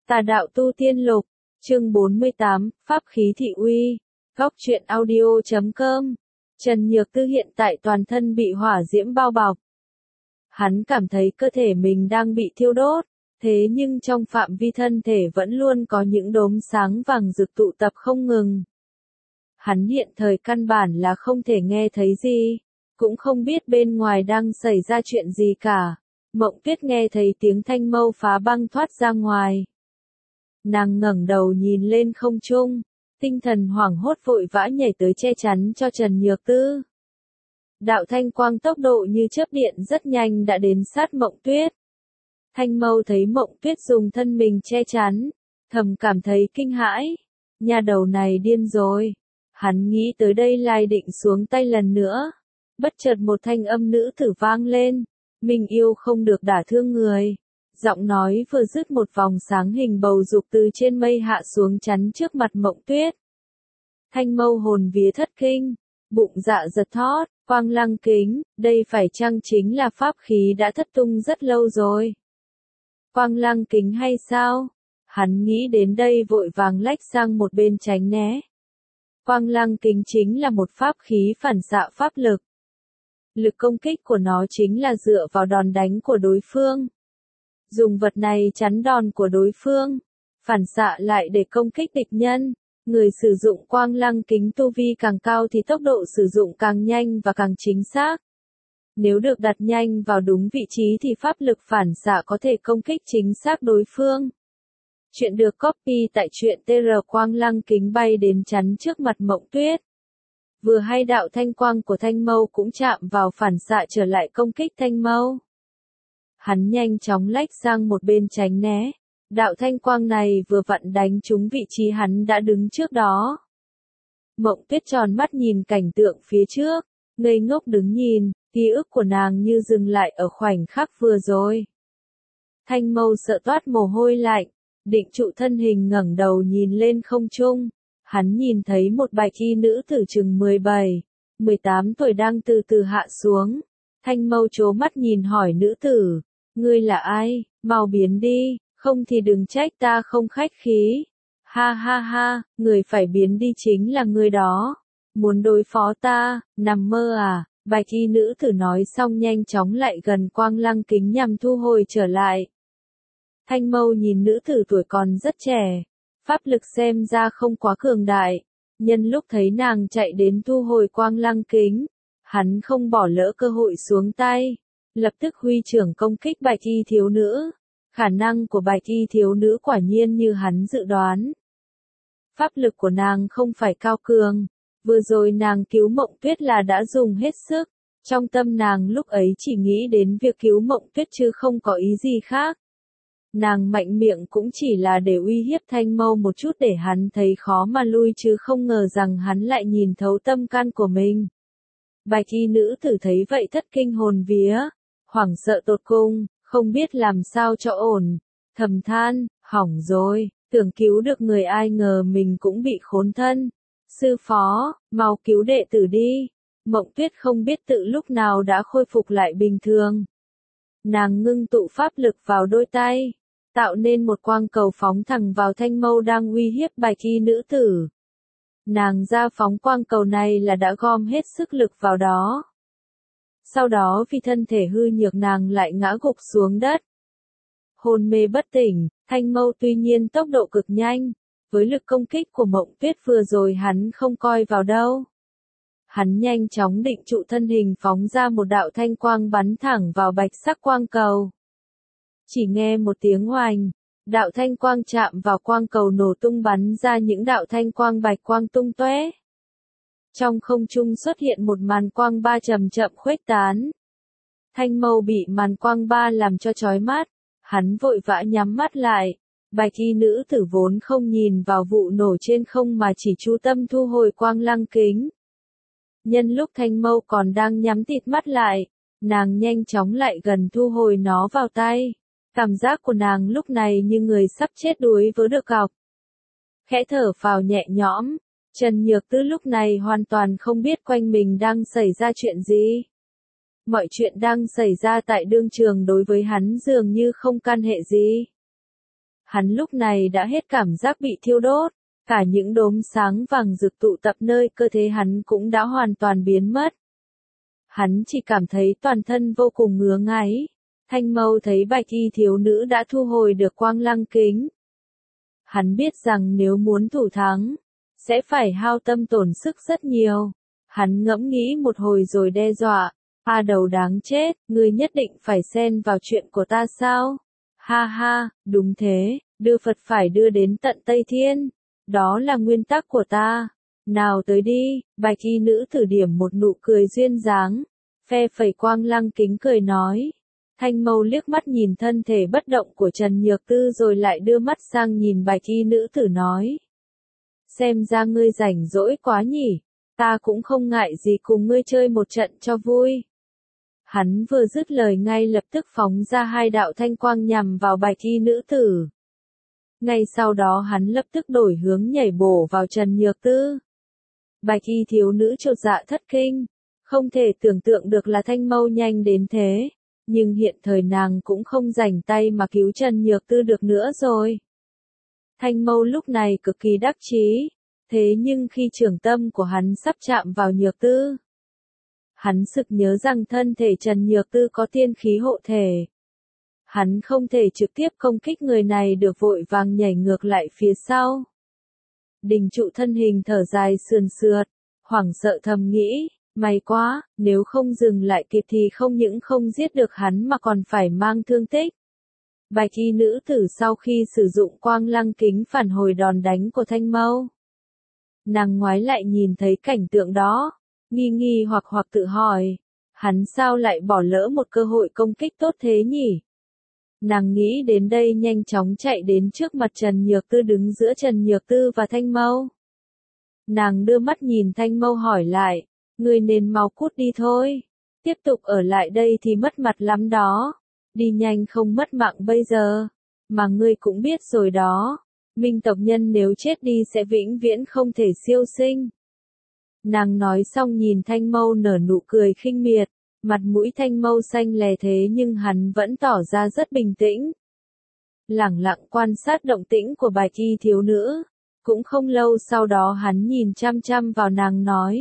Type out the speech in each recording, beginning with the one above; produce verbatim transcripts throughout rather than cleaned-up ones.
Tà đạo tu tiên lục, chương bốn mươi tám, Pháp khí thị uy, góc truyện audio chấm com. Trần Nhược Tư hiện tại toàn thân bị hỏa diễm bao bọc. Hắn cảm thấy cơ thể mình đang bị thiêu đốt, thế nhưng trong phạm vi thân thể vẫn luôn có những đốm sáng vàng rực tụ tập không ngừng. Hắn hiện thời căn bản là không thể nghe thấy gì, cũng không biết bên ngoài đang xảy ra chuyện gì cả. Mộng Tuyết nghe thấy tiếng thanh mâu phá băng thoát ra ngoài. Nàng ngẩng đầu nhìn lên không trung, tinh thần hoảng hốt vội vã nhảy tới che chắn cho Trần Nhược Tư. Đạo thanh quang tốc độ như chớp điện rất nhanh đã đến sát Mộng Tuyết. Thanh mâu thấy Mộng Tuyết dùng thân mình che chắn, thầm cảm thấy kinh hãi. Nhà đầu này điên rồi. Hắn nghĩ tới đây lại định xuống tay lần nữa. Bất chợt một thanh âm nữ tử vang lên. Mình yêu không được đả thương người. Giọng nói vừa dứt một vòng sáng hình bầu dục từ trên mây hạ xuống chắn trước mặt Mộng Tuyết. Thanh mâu hồn vía thất kinh, bụng dạ giật thót, quang lăng kính, đây phải chăng chính là pháp khí đã thất tung rất lâu rồi. Quang lăng kính hay sao? Hắn nghĩ đến đây vội vàng lách sang một bên tránh né. Quang lăng kính chính là một pháp khí phản xạ pháp lực. Lực công kích của nó chính là dựa vào đòn đánh của đối phương. Dùng vật này chắn đòn của đối phương, phản xạ lại để công kích địch nhân. Người sử dụng quang lăng kính tu vi càng cao thì tốc độ sử dụng càng nhanh và càng chính xác. Nếu được đặt nhanh vào đúng vị trí thì pháp lực phản xạ có thể công kích chính xác đối phương. Chuyện được copy tại truyện tê rờ quang lăng kính bay đến chắn trước mặt Mộng Tuyết. Vừa hay đạo thanh quang của thanh mâu cũng chạm vào phản xạ trở lại công kích thanh mâu. Hắn nhanh chóng lách sang một bên tránh né. Đạo thanh quang này vừa vặn đánh trúng vị trí hắn đã đứng trước đó. Mộng Tuyết tròn mắt nhìn cảnh tượng phía trước, ngây ngốc đứng nhìn, ký ức của nàng như dừng lại ở khoảnh khắc vừa rồi. Thanh mâu sợ toát mồ hôi lạnh, định trụ thân hình ngẩng đầu nhìn lên không trung. Hắn nhìn thấy một bạch y nữ tử chừng mười bảy, mười tám tuổi đang từ từ hạ xuống. Thanh mâu trố mắt nhìn hỏi nữ tử, ngươi là ai, mau biến đi. Không thì đừng trách ta không khách khí. Ha ha ha, người phải biến đi chính là người đó. Muốn đối phó ta, nằm mơ à? Bạch y nữ tử nói xong nhanh chóng lại gần quang lăng kính nhằm thu hồi trở lại. Thanh mâu nhìn nữ tử tuổi còn rất trẻ. Pháp lực xem ra không quá cường đại. Nhân lúc thấy nàng chạy đến thu hồi quang lăng kính, hắn không bỏ lỡ cơ hội xuống tay. Lập tức huy trưởng công kích bạch y thiếu nữ. Khả năng của bạch y thiếu nữ quả nhiên như hắn dự đoán. Pháp lực của nàng không phải cao cường. Vừa rồi nàng cứu Mộng Tuyết là đã dùng hết sức. Trong tâm nàng lúc ấy chỉ nghĩ đến việc cứu Mộng Tuyết chứ không có ý gì khác. Nàng mạnh miệng cũng chỉ là để uy hiếp thanh mâu một chút để hắn thấy khó mà lui chứ không ngờ rằng hắn lại nhìn thấu tâm can của mình. Bạch y nữ tử thấy vậy thất kinh hồn vía, hoảng sợ tột cùng. Không biết làm sao cho ổn, thầm than, hỏng rồi, tưởng cứu được người ai ngờ mình cũng bị khốn thân. Sư phó, mau cứu đệ tử đi. Mộng Tuyết không biết tự lúc nào đã khôi phục lại bình thường. Nàng ngưng tụ pháp lực vào đôi tay, tạo nên một quang cầu phóng thẳng vào thanh mâu đang uy hiếp bạch y nữ tử. Nàng ra phóng quang cầu này là đã gom hết sức lực vào đó. Sau đó vì thân thể hư nhược nàng lại ngã gục xuống đất. Hôn mê bất tỉnh, thanh mâu tuy nhiên tốc độ cực nhanh, với lực công kích của Mộng Tuyết vừa rồi hắn không coi vào đâu. Hắn nhanh chóng định trụ thân hình phóng ra một đạo thanh quang bắn thẳng vào bạch sắc quang cầu. Chỉ nghe một tiếng oành, đạo thanh quang chạm vào quang cầu nổ tung bắn ra những đạo thanh quang bạch quang tung tóe. Trong không trung xuất hiện một màn quang ba chậm chậm khuếch tán. Thanh mâu bị màn quang ba làm cho chói mắt, hắn vội vã nhắm mắt lại. Bạch y nữ tử vốn không nhìn vào vụ nổ trên không mà chỉ chú tâm thu hồi quang lăng kính. Nhân lúc thanh mâu còn đang nhắm tịt mắt lại, nàng nhanh chóng lại gần thu hồi nó vào tay. Cảm giác của nàng lúc này như người sắp chết đuối với được cọc. Khẽ thở phào nhẹ nhõm. Trần Nhược Tư lúc này hoàn toàn không biết quanh mình đang xảy ra chuyện gì. Mọi chuyện đang xảy ra tại đương trường đối với hắn dường như không can hệ gì. Hắn lúc này đã hết cảm giác bị thiêu đốt, cả những đốm sáng vàng rực tụ tập nơi cơ thể hắn cũng đã hoàn toàn biến mất. Hắn chỉ cảm thấy toàn thân vô cùng ngứa ngáy. Thanh Mâu thấy bạch y thiếu nữ đã thu hồi được quang lăng kính. Hắn biết rằng nếu muốn thủ thắng, sẽ phải hao tâm tổn sức rất nhiều. Hắn ngẫm nghĩ một hồi rồi đe dọa, A Đầu đáng chết, ngươi nhất định phải xen vào chuyện của ta sao? Ha ha, đúng thế, đưa Phật phải đưa đến tận Tây Thiên. Đó là nguyên tắc của ta. Nào tới đi, bạch y nữ tử điểm một nụ cười duyên dáng, phe phẩy quang lăng kính cười nói. Thanh Mâu liếc mắt nhìn thân thể bất động của Trần Nhược Tư rồi lại đưa mắt sang nhìn bạch y nữ tử nói. Xem ra ngươi rảnh rỗi quá nhỉ, ta cũng không ngại gì cùng ngươi chơi một trận cho vui. Hắn vừa dứt lời ngay lập tức phóng ra hai đạo thanh quang nhằm vào bạch y nữ tử. Ngay sau đó hắn lập tức đổi hướng nhảy bổ vào Trần Nhược Tư. Bạch y thiếu nữ chột dạ thất kinh, không thể tưởng tượng được là Thanh Mâu nhanh đến thế, nhưng hiện thời nàng cũng không rảnh tay mà cứu Trần Nhược Tư được nữa rồi. Thanh Mâu lúc này cực kỳ đắc chí, thế nhưng khi trường tâm của hắn sắp chạm vào Nhược Tư, hắn sực nhớ rằng thân thể Trần Nhược Tư có tiên khí hộ thể. Hắn không thể trực tiếp công kích người này được, vội vàng nhảy ngược lại phía sau. Đình Trụ thân hình thở dài sườn sượt, hoảng sợ thầm nghĩ, may quá, nếu không dừng lại kịp thì không những không giết được hắn mà còn phải mang thương tích. Bạch y nữ tử sau khi sử dụng quang lăng kính phản hồi đòn đánh của Thanh Mâu. Nàng ngoái lại nhìn thấy cảnh tượng đó, nghi nghi hoặc hoặc tự hỏi, hắn sao lại bỏ lỡ một cơ hội công kích tốt thế nhỉ? Nàng nghĩ đến đây nhanh chóng chạy đến trước mặt Trần Nhược Tư đứng giữa Trần Nhược Tư và Thanh Mâu. Nàng đưa mắt nhìn Thanh Mâu hỏi lại, ngươi nên mau cút đi thôi, tiếp tục ở lại đây thì mất mặt lắm đó, đi nhanh không mất mạng bây giờ, mà ngươi cũng biết rồi đó, Minh tộc nhân nếu chết đi sẽ vĩnh viễn không thể siêu sinh. Nàng nói xong nhìn Thanh Mâu nở nụ cười khinh miệt. Mặt mũi Thanh Mâu xanh lè thế nhưng hắn vẫn tỏ ra rất bình tĩnh. Lẳng lặng quan sát động tĩnh của bạch y thiếu nữ. Cũng không lâu sau đó hắn nhìn chăm chăm vào nàng nói.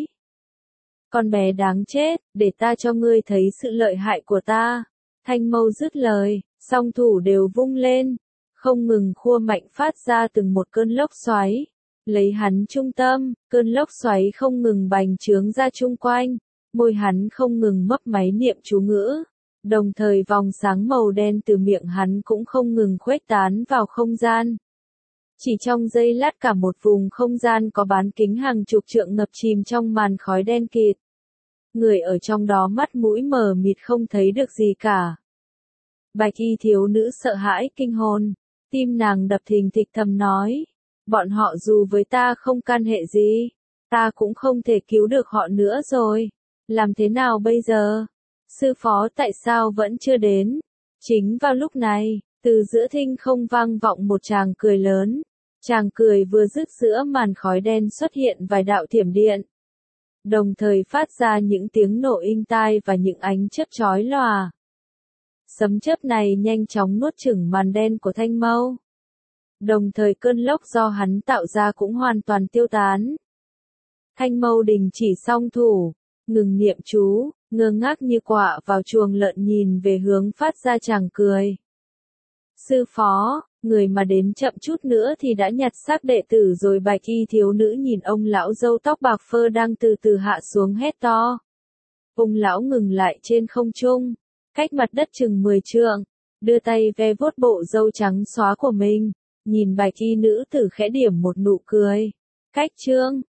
Con bé đáng chết, để ta cho ngươi thấy sự lợi hại của ta. Thanh Mâu dứt lời, song thủ đều vung lên. Không ngừng khua mạnh phát ra từng một cơn lốc xoáy. Lấy hắn trung tâm, cơn lốc xoáy không ngừng bành trướng ra chung quanh. Môi hắn không ngừng mấp máy niệm chú ngữ, đồng thời vòng sáng màu đen từ miệng hắn cũng không ngừng khuếch tán vào không gian. Chỉ trong giây lát cả một vùng không gian có bán kính hàng chục trượng ngập chìm trong màn khói đen kịt. Người ở trong đó mắt mũi mờ mịt không thấy được gì cả. Bạch y thiếu nữ sợ hãi kinh hồn, tim nàng đập thình thịch thầm nói, bọn họ dù với ta không can hệ gì, ta cũng không thể cứu được họ nữa rồi. Làm thế nào bây giờ? Sư phó tại sao vẫn chưa đến? Chính vào lúc này, từ giữa thinh không vang vọng một tràng cười lớn. Tràng cười vừa dứt giữa màn khói đen xuất hiện vài đạo thiểm điện. Đồng thời phát ra những tiếng nổ inh tai và những ánh chớp chói lòa. Sấm chớp này nhanh chóng nuốt chửng màn đen của Thanh Mâu. Đồng thời cơn lốc do hắn tạo ra cũng hoàn toàn tiêu tán. Thanh Mâu đình chỉ song thủ. Ngừng niệm chú, ngơ ngác như quạ vào chuồng lợn nhìn về hướng phát ra chàng cười. Sư phó, người mà đến chậm chút nữa thì đã nhặt xác đệ tử rồi. Bạch y thiếu nữ nhìn ông lão râu tóc bạc phơ đang từ từ hạ xuống hét to. Ông lão ngừng lại trên không trung, cách mặt đất chừng mười trượng, đưa tay ve vuốt bộ râu trắng xóa của mình, nhìn bạch y nữ tử khẽ điểm một nụ cười. Cách trương,